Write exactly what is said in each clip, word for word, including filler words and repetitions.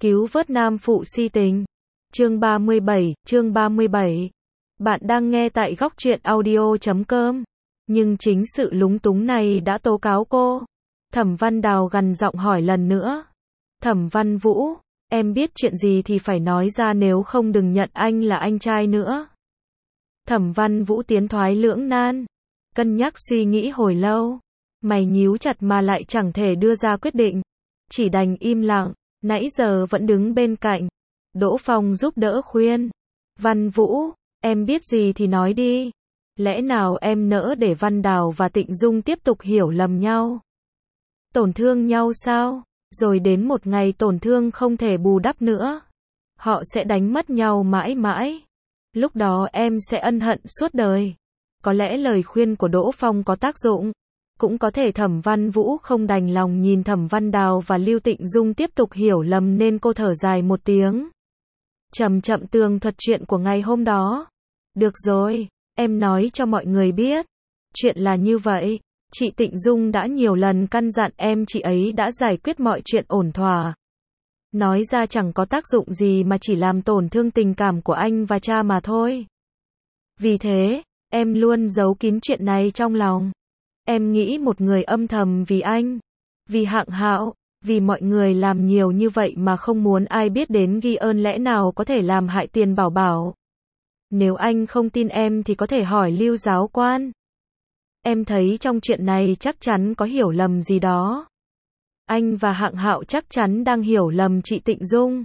Cứu vớt nam phụ si tình. Chương ba mươi bảy, chương ba mươi bảy. Bạn đang nghe tại góc truyện audio chấm com. Nhưng chính sự lúng túng này đã tố cáo cô. Thẩm Văn Đào gằn giọng hỏi lần nữa. Thẩm Văn Vũ, em biết chuyện gì thì phải nói ra, nếu không đừng nhận anh là anh trai nữa. Thẩm Văn Vũ tiến thoái lưỡng nan, cân nhắc suy nghĩ hồi lâu, mày nhíu chặt mà lại chẳng thể đưa ra quyết định, chỉ đành im lặng. Nãy giờ vẫn đứng bên cạnh. Đỗ Phong giúp đỡ khuyên. Văn Vũ, em biết gì thì nói đi. Lẽ nào em nỡ để Văn Đào và Tịnh Dung tiếp tục hiểu lầm nhau? Tổn thương nhau sao? Rồi đến một ngày tổn thương không thể bù đắp nữa. Họ sẽ đánh mất nhau mãi mãi. Lúc đó em sẽ ân hận suốt đời. Có lẽ lời khuyên của Đỗ Phong có tác dụng. Cũng có thể Thẩm Văn Vũ không đành lòng nhìn Thẩm Văn Đào và Lưu Tịnh Dung tiếp tục hiểu lầm nên cô thở dài một tiếng. Chậm chậm tường thuật chuyện của ngày hôm đó. Được rồi, em nói cho mọi người biết. Chuyện là như vậy, chị Tịnh Dung đã nhiều lần căn dặn em, chị ấy đã giải quyết mọi chuyện ổn thỏa. Nói ra chẳng có tác dụng gì mà chỉ làm tổn thương tình cảm của anh và cha mà thôi. Vì thế, em luôn giấu kín chuyện này trong lòng. Em nghĩ một người âm thầm vì anh, vì Hạng Hạo, vì mọi người làm nhiều như vậy mà không muốn ai biết đến ghi ơn, lẽ nào có thể làm hại Tiền Bảo Bảo. Nếu anh không tin em thì có thể hỏi Lưu giáo quan. Em thấy trong chuyện này chắc chắn có hiểu lầm gì đó. Anh và Hạng Hạo chắc chắn đang hiểu lầm chị Tịnh Dung.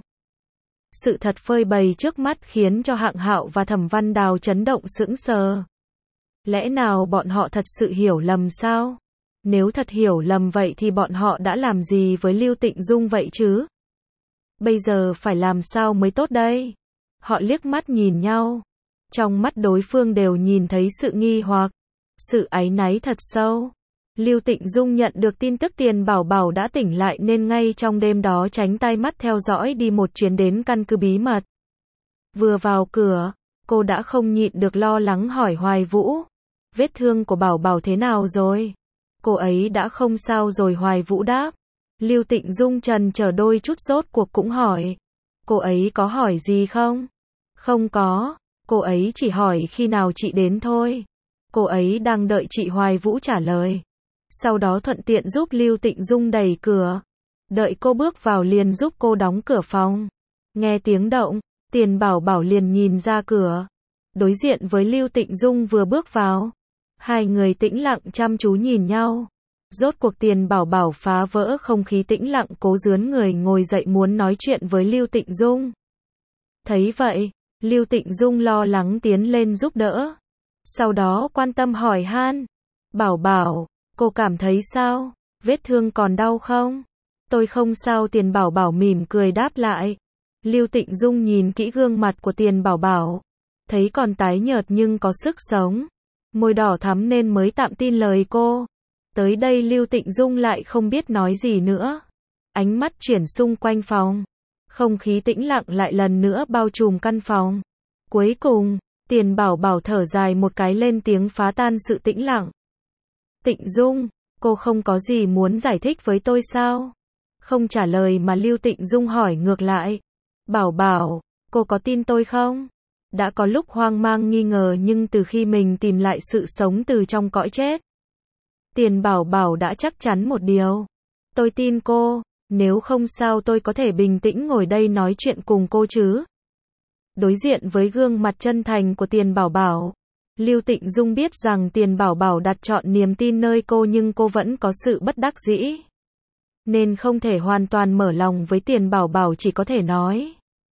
Sự thật phơi bày trước mắt khiến cho Hạng Hạo và Thẩm Văn Đào chấn động sững sờ. Lẽ nào bọn họ thật sự hiểu lầm sao? Nếu thật hiểu lầm vậy thì bọn họ đã làm gì với Lưu Tịnh Dung vậy chứ? Bây giờ phải làm sao mới tốt đây? Họ liếc mắt nhìn nhau. Trong mắt đối phương đều nhìn thấy sự nghi hoặc, sự áy náy thật sâu. Lưu Tịnh Dung nhận được tin tức Tiền Bảo Bảo đã tỉnh lại nên ngay trong đêm đó tránh tai mắt theo dõi đi một chuyến đến căn cứ bí mật. Vừa vào cửa, cô đã không nhịn được lo lắng hỏi Hoài Vũ. Vết thương của Bảo Bảo thế nào rồi? Cô ấy đã không sao rồi, Hoài Vũ đáp. Lưu Tịnh Dung trần chờ đôi chút, rốt cuộc cũng hỏi. Cô ấy có hỏi gì không? Không có, cô ấy chỉ hỏi khi nào chị đến thôi. Cô ấy đang đợi chị, Hoài Vũ trả lời. Sau đó thuận tiện giúp Lưu Tịnh Dung đẩy cửa. Đợi cô bước vào liền giúp cô đóng cửa phòng. Nghe tiếng động, Tiền Bảo Bảo liền nhìn ra cửa. Đối diện với Lưu Tịnh Dung vừa bước vào. Hai người tĩnh lặng chăm chú nhìn nhau. Rốt cuộc Tiền Bảo Bảo phá vỡ không khí tĩnh lặng, cố rướn người ngồi dậy muốn nói chuyện với Lưu Tịnh Dung. Thấy vậy, Lưu Tịnh Dung lo lắng tiến lên giúp đỡ. Sau đó quan tâm hỏi han. Bảo Bảo, cô cảm thấy sao? Vết thương còn đau không? Tôi không sao, Tiền Bảo Bảo mỉm cười đáp lại. Lưu Tịnh Dung nhìn kỹ gương mặt của Tiền Bảo Bảo. Thấy còn tái nhợt nhưng có sức sống. Môi đỏ thắm nên mới tạm tin lời cô. Tới đây Lưu Tịnh Dung lại không biết nói gì nữa. Ánh mắt chuyển xung quanh phòng. Không khí tĩnh lặng lại lần nữa bao trùm căn phòng. Cuối cùng, Tiền Bảo Bảo thở dài một cái lên tiếng phá tan sự tĩnh lặng. Tịnh Dung, cô không có gì muốn giải thích với tôi sao? Không trả lời mà Lưu Tịnh Dung hỏi ngược lại. Bảo Bảo, cô có tin tôi không? Đã có lúc hoang mang nghi ngờ nhưng từ khi mình tìm lại sự sống từ trong cõi chết, Tiền Bảo Bảo đã chắc chắn một điều. Tôi tin cô, nếu không sao tôi có thể bình tĩnh ngồi đây nói chuyện cùng cô chứ? Đối diện với gương mặt chân thành của Tiền Bảo Bảo, Lưu Tịnh Dung biết rằng Tiền Bảo Bảo đặt trọn niềm tin nơi cô nhưng cô vẫn có sự bất đắc dĩ. Nên không thể hoàn toàn mở lòng với Tiền Bảo Bảo, chỉ có thể nói.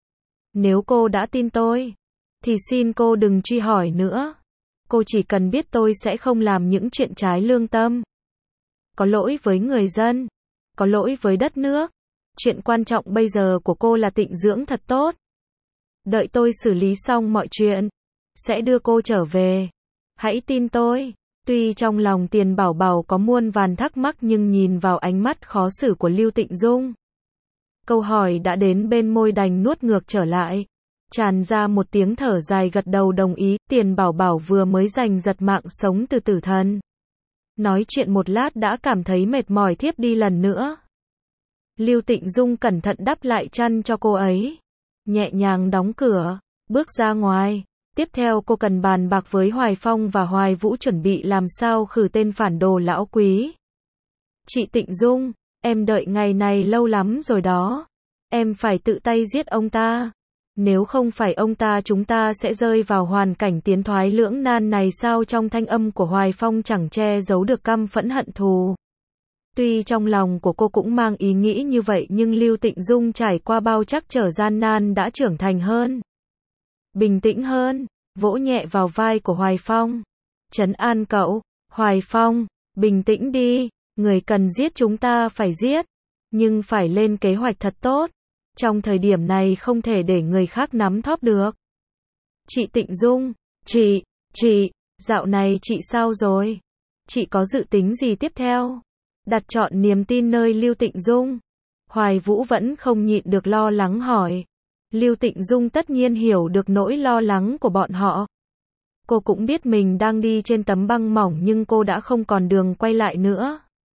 Nếu cô đã tin tôi, thì xin cô đừng truy hỏi nữa. Cô chỉ cần biết tôi sẽ không làm những chuyện trái lương tâm. Có lỗi với người dân, có lỗi với đất nước. Chuyện quan trọng bây giờ của cô là tịnh dưỡng thật tốt. Đợi tôi xử lý xong mọi chuyện, sẽ đưa cô trở về. Hãy tin tôi. Tuy trong lòng Tiền Bảo Bảo có muôn vàn thắc mắc nhưng nhìn vào ánh mắt khó xử của Lưu Tịnh Dung, câu hỏi đã đến bên môi đành nuốt ngược trở lại. Tràn ra một tiếng thở dài gật đầu đồng ý. Tiền Bảo Bảo vừa mới giành giật mạng sống từ tử thần. Nói chuyện một lát đã cảm thấy mệt mỏi thiếp đi lần nữa. Lưu Tịnh Dung cẩn thận đắp lại chăn cho cô ấy. Nhẹ nhàng đóng cửa, bước ra ngoài. Tiếp theo cô cần bàn bạc với Hoài Phong và Hoài Vũ chuẩn bị làm sao khử tên phản đồ lão Quý. Chị Tịnh Dung, em đợi ngày này lâu lắm rồi đó. Em phải tự tay giết ông ta. Nếu không phải ông ta chúng ta sẽ rơi vào hoàn cảnh tiến thoái lưỡng nan này sao? Trong thanh âm của Hoài Phong chẳng che giấu được căm phẫn hận thù. Tuy trong lòng của cô cũng mang ý nghĩ như vậy nhưng Lưu Tịnh Dung trải qua bao trắc trở gian nan đã trưởng thành hơn. Bình tĩnh hơn, vỗ nhẹ vào vai của Hoài Phong. Trấn an cậu, Hoài Phong, bình tĩnh đi, người cần giết chúng ta phải giết, nhưng phải lên kế hoạch thật tốt. Trong thời điểm này không thể để người khác nắm thóp được. Chị Tịnh Dung, chị, chị, dạo này chị sao rồi? Chị có dự tính gì tiếp theo? Đặt trọn niềm tin nơi Lưu Tịnh Dung. Hoài Vũ vẫn không nhịn được lo lắng hỏi. Lưu Tịnh Dung tất nhiên hiểu được nỗi lo lắng của bọn họ. Cô cũng biết mình đang đi trên tấm băng mỏng nhưng cô đã không còn đường quay lại nữa.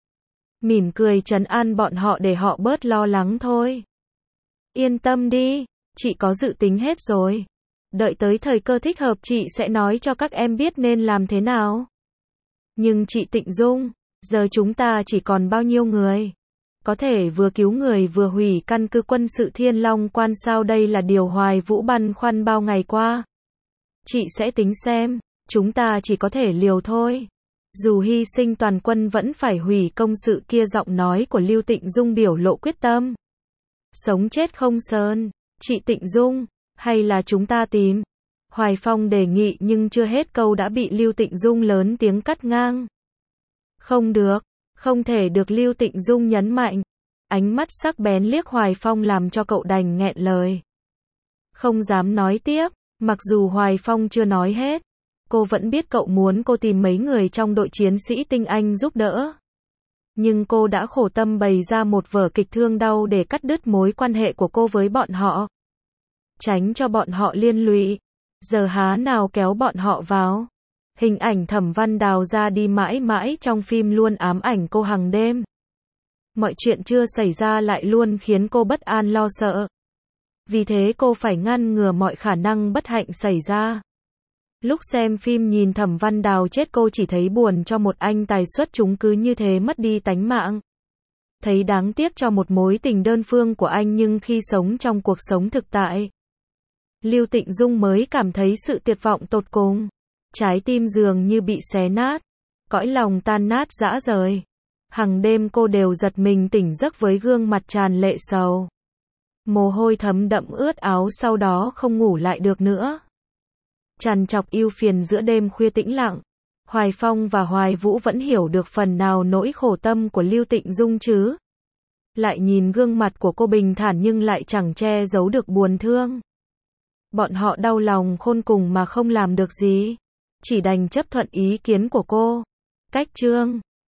Mỉm cười trấn an bọn họ để họ bớt lo lắng thôi. Yên tâm đi, chị có dự tính hết rồi. Đợi tới thời cơ thích hợp chị sẽ nói cho các em biết nên làm thế nào. Nhưng chị Tịnh Dung, giờ chúng ta chỉ còn bao nhiêu người? Có thể vừa cứu người vừa hủy căn cứ quân sự Thiên Long Quan sao? Đây là điều Hoài Vũ băn khoăn bao ngày qua. Chị sẽ tính xem, chúng ta chỉ có thể liều thôi. Dù hy sinh toàn quân vẫn phải hủy công sự kia. Giọng nói của Lưu Tịnh Dung biểu lộ quyết tâm. Sống chết không sơn, chị Tịnh Dung, hay là chúng ta tìm? Hoài Phong đề nghị nhưng chưa hết câu đã bị Lưu Tịnh Dung lớn tiếng cắt ngang. Không được, không thể được. Lưu Tịnh Dung nhấn mạnh. Ánh mắt sắc bén liếc Hoài Phong làm cho cậu đành nghẹn lời. Không dám nói tiếp, mặc dù Hoài Phong chưa nói hết. Cô vẫn biết cậu muốn cô tìm mấy người trong đội chiến sĩ tinh anh giúp đỡ. Nhưng cô đã khổ tâm bày ra một vở kịch thương đau để cắt đứt mối quan hệ của cô với bọn họ. Tránh cho bọn họ liên lụy. Giờ há nào kéo bọn họ vào. Hình ảnh Thẩm Văn Đào ra đi mãi mãi trong phim luôn ám ảnh cô hàng đêm. Mọi chuyện chưa xảy ra lại luôn khiến cô bất an lo sợ. Vì thế cô phải ngăn ngừa mọi khả năng bất hạnh xảy ra. Lúc xem phim nhìn Thẩm Văn Đào chết cô chỉ thấy buồn cho một anh tài xuất chúng cứ như thế mất đi tánh mạng. Thấy đáng tiếc cho một mối tình đơn phương của anh nhưng khi sống trong cuộc sống thực tại, Lưu Tịnh Dung mới cảm thấy sự tuyệt vọng tột cùng. Trái tim dường như bị xé nát, cõi lòng tan nát rã rời. Hằng đêm cô đều giật mình tỉnh giấc với gương mặt tràn lệ sầu. Mồ hôi thấm đẫm ướt áo sau đó không ngủ lại được nữa. Trằn trọc ưu phiền giữa đêm khuya tĩnh lặng. Hoài Phong và Hoài Vũ vẫn hiểu được phần nào nỗi khổ tâm của Lưu Tịnh Dung chứ. Lại nhìn gương mặt của cô bình thản nhưng lại chẳng che giấu được buồn thương. Bọn họ đau lòng khôn cùng mà không làm được gì. Chỉ đành chấp thuận ý kiến của cô. Cách chương